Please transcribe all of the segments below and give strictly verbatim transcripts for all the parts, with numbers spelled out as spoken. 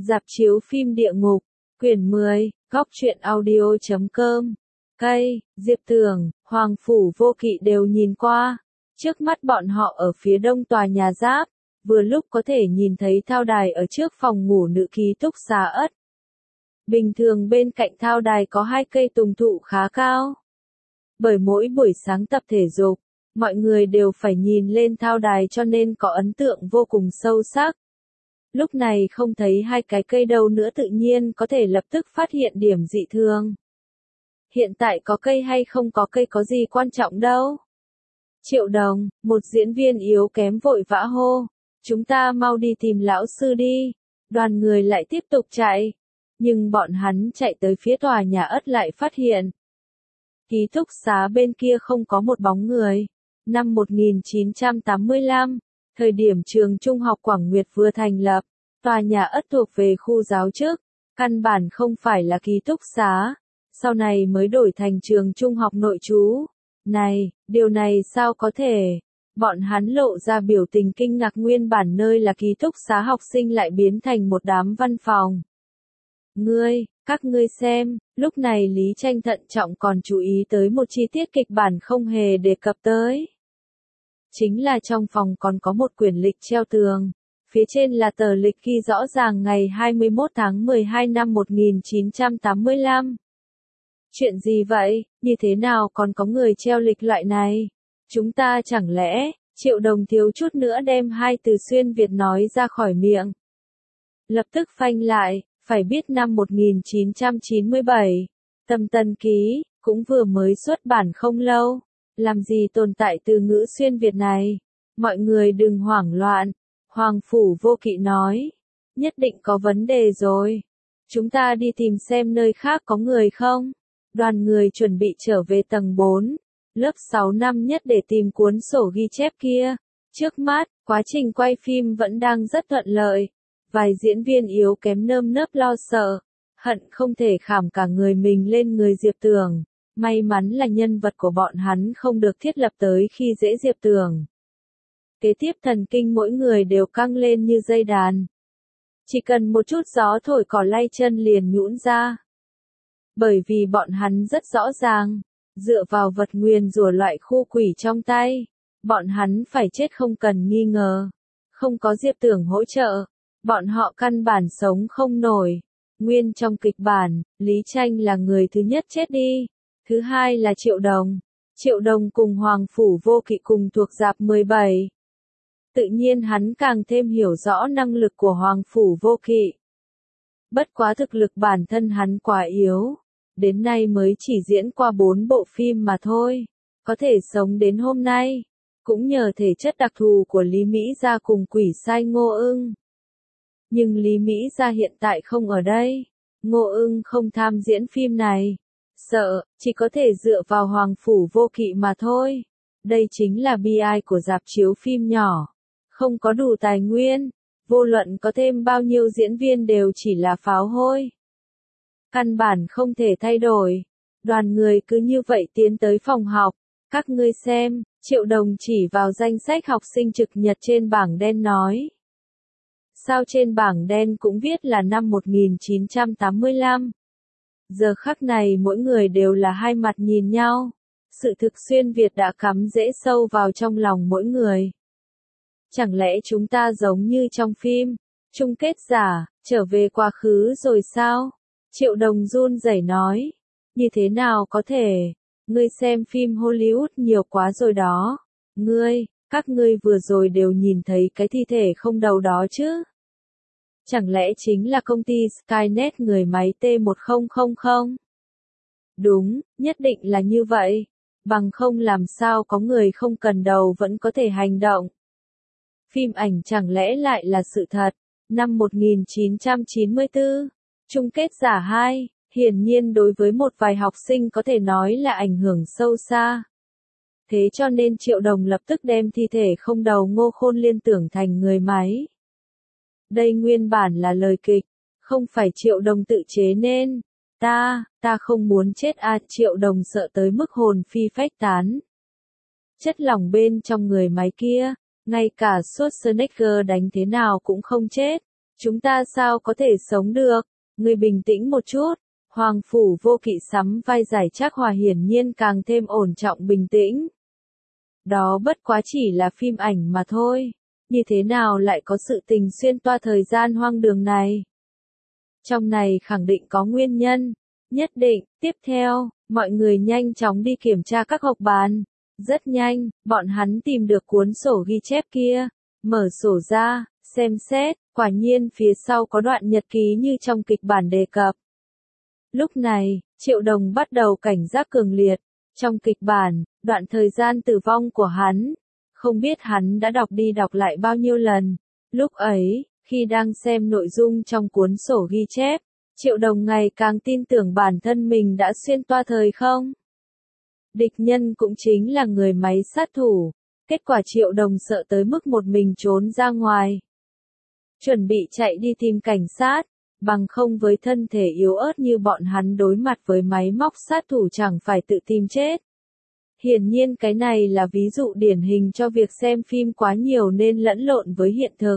Rạp chiếu phim địa ngục, quyển mười, góc truyện audio chấm com. Cây, Diệp Tường, Hoàng Phủ Vô Kỵ đều nhìn qua. Trước mắt bọn họ ở phía đông tòa nhà giáp, vừa lúc có thể nhìn thấy thao đài ở trước phòng ngủ nữ ký túc xá ất. Bình thường bên cạnh thao đài có hai cây tùng thụ khá cao. Bởi mỗi buổi sáng tập thể dục, mọi người đều phải nhìn lên thao đài cho nên có ấn tượng vô cùng sâu sắc. Lúc này không thấy hai cái cây đâu nữa tự nhiên có thể lập tức phát hiện điểm dị thường. Hiện tại có cây hay không có cây có gì quan trọng đâu. Triệu Đồng, một diễn viên yếu kém vội vã hô. Chúng ta mau đi tìm lão sư đi. Đoàn người lại tiếp tục chạy. Nhưng bọn hắn chạy tới phía tòa nhà ất lại phát hiện. Ký túc xá bên kia không có một bóng người. Năm một nghìn chín trăm tám mươi lăm, thời điểm trường trung học Quảng Nguyệt vừa thành lập, tòa nhà ất thuộc về khu giáo chức, căn bản không phải là ký túc xá, sau này mới đổi thành trường trung học nội trú. Này, điều này sao có thể? Bọn hắn lộ ra biểu tình kinh ngạc, nguyên bản nơi là ký túc xá học sinh lại biến thành một đám văn phòng. Ngươi, các ngươi xem, lúc này Lý Tranh thận trọng còn chú ý tới một chi tiết kịch bản không hề đề cập tới. Chính là trong phòng còn có một quyển lịch treo tường, phía trên là tờ lịch ghi rõ ràng ngày hai mươi mốt tháng mười hai năm một nghìn chín trăm tám mươi lăm. Chuyện gì vậy, như thế nào còn có người treo lịch loại này? Chúng ta chẳng lẽ, Triệu Đồng thiếu chút nữa đem hai từ xuyên Việt nói ra khỏi miệng. Lập tức phanh lại, phải biết năm một nghìn chín trăm chín mươi bảy, Tâm Tân Ký, cũng vừa mới xuất bản không lâu. Làm gì tồn tại từ ngữ xuyên Việt này? Mọi người đừng hoảng loạn. Hoàng Phủ Vô Kỵ nói. Nhất định có vấn đề rồi. Chúng ta đi tìm xem nơi khác có người không? Đoàn người chuẩn bị trở về tầng bốn, lớp sáu năm nhất để tìm cuốn sổ ghi chép kia. Trước mắt, quá trình quay phim vẫn đang rất thuận lợi. Vài diễn viên yếu kém nơm nớp lo sợ, hận không thể khảm cả người mình lên người Diệp Tường. May mắn là nhân vật của bọn hắn không được thiết lập tới khi dễ Diệp Tường. Kế tiếp thần kinh mỗi người đều căng lên như dây đàn. Chỉ cần một chút gió thổi cỏ lay chân liền nhũn ra. Bởi vì bọn hắn rất rõ ràng, dựa vào vật nguyền rủa loại khu quỷ trong tay, bọn hắn phải chết không cần nghi ngờ. Không có Diệp Tường hỗ trợ, bọn họ căn bản sống không nổi. Nguyên trong kịch bản, Lý Tranh là người thứ nhất chết đi. Thứ hai là Triệu Đồng. Triệu Đồng cùng Hoàng Phủ Vô Kỵ cùng thuộc rạp mười bảy. Tự nhiên hắn càng thêm hiểu rõ năng lực của Hoàng Phủ Vô Kỵ. Bất quá thực lực bản thân hắn quá yếu. Đến nay mới chỉ diễn qua bốn bộ phim mà thôi. Có thể sống đến hôm nay. Cũng nhờ thể chất đặc thù của Lý Mỹ Gia cùng quỷ sai Ngô Ưng. Nhưng Lý Mỹ Gia hiện tại không ở đây. Ngô Ưng không tham diễn phim này. Sợ, chỉ có thể dựa vào Hoàng Phủ Vô Kỵ mà thôi. Đây chính là bi ai của rạp chiếu phim nhỏ. Không có đủ tài nguyên, vô luận có thêm bao nhiêu diễn viên đều chỉ là pháo hôi. Căn bản không thể thay đổi. Đoàn người cứ như vậy tiến tới phòng học. Các ngươi xem, Triệu Đồng chỉ vào danh sách học sinh trực nhật trên bảng đen nói. Sao trên bảng đen cũng viết là năm một nghìn chín trăm tám mươi lăm. Giờ khắc này mỗi người đều là hai mặt nhìn nhau. Sự thực xuyên Việt đã cắm rễ sâu vào trong lòng mỗi người. Chẳng lẽ chúng ta giống như trong phim, chung kết giả, trở về quá khứ rồi sao? Triệu Đồng run rẩy nói. Như thế nào có thể? Ngươi xem phim Hollywood nhiều quá rồi đó. Ngươi, các ngươi vừa rồi đều nhìn thấy cái thi thể không đầu đó chứ? Chẳng lẽ chính là công ty Skynet người máy T một không không không? Đúng, nhất định là như vậy. Bằng không làm sao có người không cần đầu vẫn có thể hành động. Phim ảnh chẳng lẽ lại là sự thật. Năm một nghìn chín trăm chín mươi tư, chung kết giả hai, hiển nhiên đối với một vài học sinh có thể nói là ảnh hưởng sâu xa. Thế cho nên Triệu Đồng lập tức đem thi thể không đầu Ngô Khôn liên tưởng thành người máy. Đây nguyên bản là lời kịch, không phải Triệu Đồng tự chế nên. Ta, ta không muốn chết à, Triệu Đồng sợ tới mức hồn phi phách tán. Chất lỏng bên trong người máy kia, ngay cả Schwarzenegger đánh thế nào cũng không chết. Chúng ta sao có thể sống được? Ngươi bình tĩnh một chút. Hoàng Phủ Vô Kỵ sắm vai giải Trác Hòa hiển nhiên càng thêm ổn trọng bình tĩnh. Đó bất quá chỉ là phim ảnh mà thôi. Như thế nào lại có sự tình xuyên toa thời gian hoang đường này? Trong này khẳng định có nguyên nhân. Nhất định, tiếp theo, mọi người nhanh chóng đi kiểm tra các hộp bàn. Rất nhanh, bọn hắn tìm được cuốn sổ ghi chép kia. Mở sổ ra, xem xét, quả nhiên phía sau có đoạn nhật ký như trong kịch bản đề cập. Lúc này, Triệu Đồng bắt đầu cảnh giác cường liệt. Trong kịch bản, đoạn thời gian tử vong của hắn, không biết hắn đã đọc đi đọc lại bao nhiêu lần. Lúc ấy, khi đang xem nội dung trong cuốn sổ ghi chép, Triệu Đồng ngày càng tin tưởng bản thân mình đã xuyên toa thời không. Địch nhân cũng chính là người máy sát thủ. Kết quả Triệu Đồng sợ tới mức một mình trốn ra ngoài. Chuẩn bị chạy đi tìm cảnh sát, bằng không với thân thể yếu ớt như bọn hắn đối mặt với máy móc sát thủ chẳng phải tự tìm chết. Hiển nhiên cái này là ví dụ điển hình cho việc xem phim quá nhiều nên lẫn lộn với hiện thực.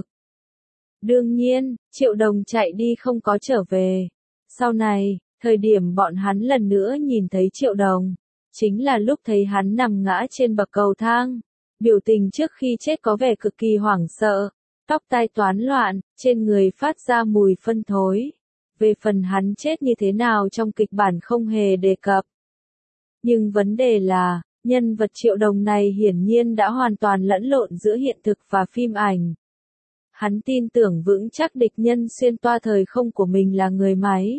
Đương nhiên, Triệu Đồng chạy đi không có trở về. Sau này, thời điểm bọn hắn lần nữa nhìn thấy Triệu Đồng, chính là lúc thấy hắn nằm ngã trên bậc cầu thang. Biểu tình trước khi chết có vẻ cực kỳ hoảng sợ, tóc tai toán loạn, trên người phát ra mùi phân thối. Về phần hắn chết như thế nào trong kịch bản không hề đề cập. Nhưng vấn đề là, nhân vật Triệu Đồng này hiển nhiên đã hoàn toàn lẫn lộn giữa hiện thực và phim ảnh. Hắn tin tưởng vững chắc địch nhân xuyên toa thời không của mình là người máy.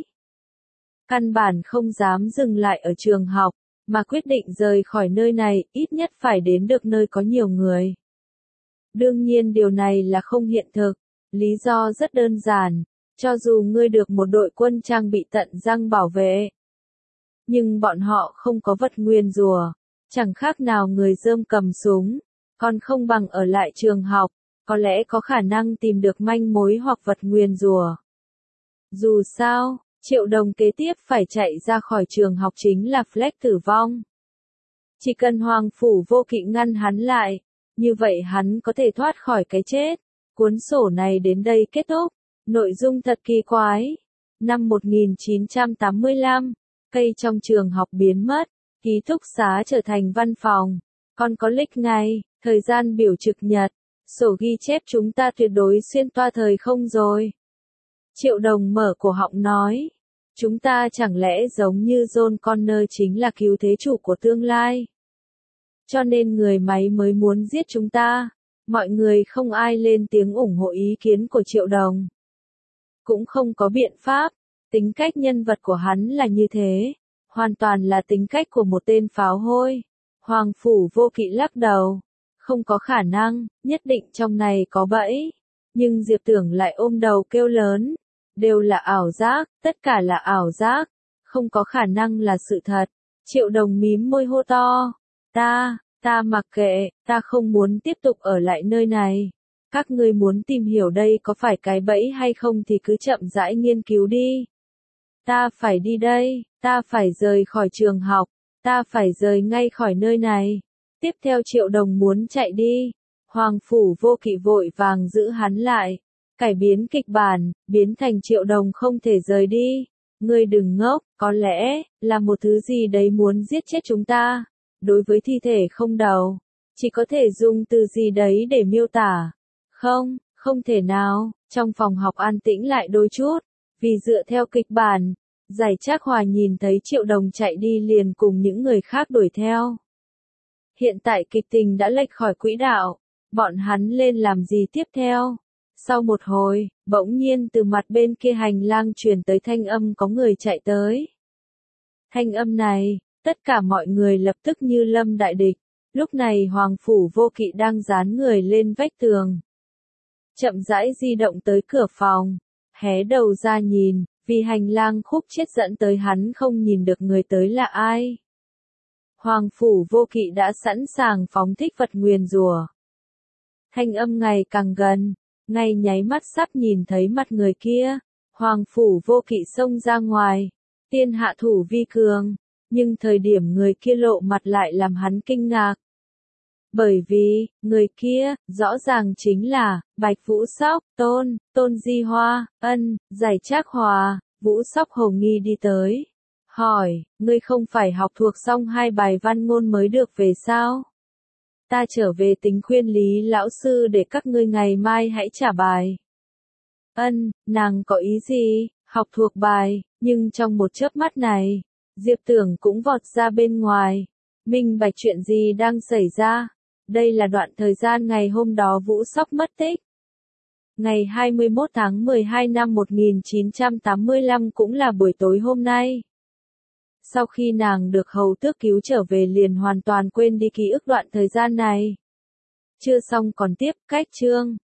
Căn bản không dám dừng lại ở trường học, mà quyết định rời khỏi nơi này, ít nhất phải đến được nơi có nhiều người. Đương nhiên điều này là không hiện thực, lý do rất đơn giản, cho dù ngươi được một đội quân trang bị tận răng bảo vệ. Nhưng bọn họ không có vật nguyền rủa, chẳng khác nào người rơm cầm súng, còn không bằng ở lại trường học, có lẽ có khả năng tìm được manh mối hoặc vật nguyền rủa. Dù sao, Triệu Đồng kế tiếp phải chạy ra khỏi trường học chính là Fleck tử vong. Chỉ cần Hoàng Phủ Vô Kỵ ngăn hắn lại, như vậy hắn có thể thoát khỏi cái chết. Cuốn sổ này đến đây kết thúc. Nội dung thật kỳ quái. Năm một nghìn chín trăm tám mươi lăm, cây trong trường học biến mất, ký túc xá trở thành văn phòng. Còn có lịch ngày, thời gian biểu trực nhật, sổ ghi chép chúng ta tuyệt đối xuyên toa thời không rồi. Triệu Đồng mở cổ họng nói. Chúng ta chẳng lẽ giống như John Connor chính là cứu thế chủ của tương lai? Cho nên người máy mới muốn giết chúng ta. Mọi người không ai lên tiếng ủng hộ ý kiến của Triệu Đồng. Cũng không có biện pháp. Tính cách nhân vật của hắn là như thế. Hoàn toàn là tính cách của một tên pháo hôi. Hoàng Phủ Vô Kỵ lắc đầu. Không có khả năng, nhất định trong này có bẫy. Nhưng Diệp Tưởng lại ôm đầu kêu lớn. Đều là ảo giác, tất cả là ảo giác. Không có khả năng là sự thật. Triệu Đồng mím môi hô to. Ta, ta mặc kệ, ta không muốn tiếp tục ở lại nơi này. Các ngươi muốn tìm hiểu đây có phải cái bẫy hay không thì cứ chậm rãi nghiên cứu đi. Ta phải đi đây, ta phải rời khỏi trường học, ta phải rời ngay khỏi nơi này. Tiếp theo Triệu Đồng muốn chạy đi. Hoàng Phủ Vô Kỵ vội vàng giữ hắn lại. Cải biến kịch bản, biến thành Triệu Đồng không thể rời đi. Ngươi đừng ngốc, có lẽ, là một thứ gì đấy muốn giết chết chúng ta. Đối với thi thể không đầu, chỉ có thể dùng từ gì đấy để miêu tả. Không, không thể nào, trong phòng học an tĩnh lại đôi chút. Vì dựa theo kịch bản, Giải Trác Hòa nhìn thấy Triệu Đồng chạy đi liền cùng những người khác đuổi theo. Hiện tại kịch tình đã lệch khỏi quỹ đạo, bọn hắn lên làm gì tiếp theo? Sau một hồi, bỗng nhiên từ mặt bên kia hành lang truyền tới thanh âm có người chạy tới. Thanh âm này, tất cả mọi người lập tức như lâm đại địch. Lúc này Hoàng Phủ Vô Kỵ đang dán người lên vách tường. Chậm rãi di động tới cửa phòng, hé đầu ra nhìn, vì hành lang khúc chết dẫn tới hắn không nhìn được người tới là ai. Hoàng Phủ Vô Kỵ đã sẵn sàng phóng thích vật nguyền rủa. Thanh âm ngày càng gần, ngay nháy mắt sắp nhìn thấy mặt người kia, Hoàng Phủ Vô Kỵ xông ra ngoài, tiên hạ thủ vi cường, nhưng thời điểm người kia lộ mặt lại làm hắn kinh ngạc. Bởi vì, người kia, rõ ràng chính là, Bạch Vũ Sóc, Tôn, Tôn Di Hoa, ân, Giải Trác Hòa, Vũ Sóc hồ nghi đi tới. Hỏi, ngươi không phải học thuộc xong hai bài văn ngôn mới được về sao? Ta trở về tính khuyên Lý lão sư để các ngươi ngày mai hãy trả bài. Ân, nàng có ý gì? Học thuộc bài, nhưng trong một chớp mắt này, Diệp Tưởng cũng vọt ra bên ngoài. Minh bạch chuyện gì đang xảy ra? Đây là đoạn thời gian ngày hôm đó Vũ Sóc mất tích. Ngày hai mươi mốt tháng mười hai năm một nghìn chín trăm tám mươi lăm cũng là buổi tối hôm nay. Sau khi nàng được hầu tước cứu trở về liền hoàn toàn quên đi ký ức đoạn thời gian này. Chưa xong còn tiếp, cách chương.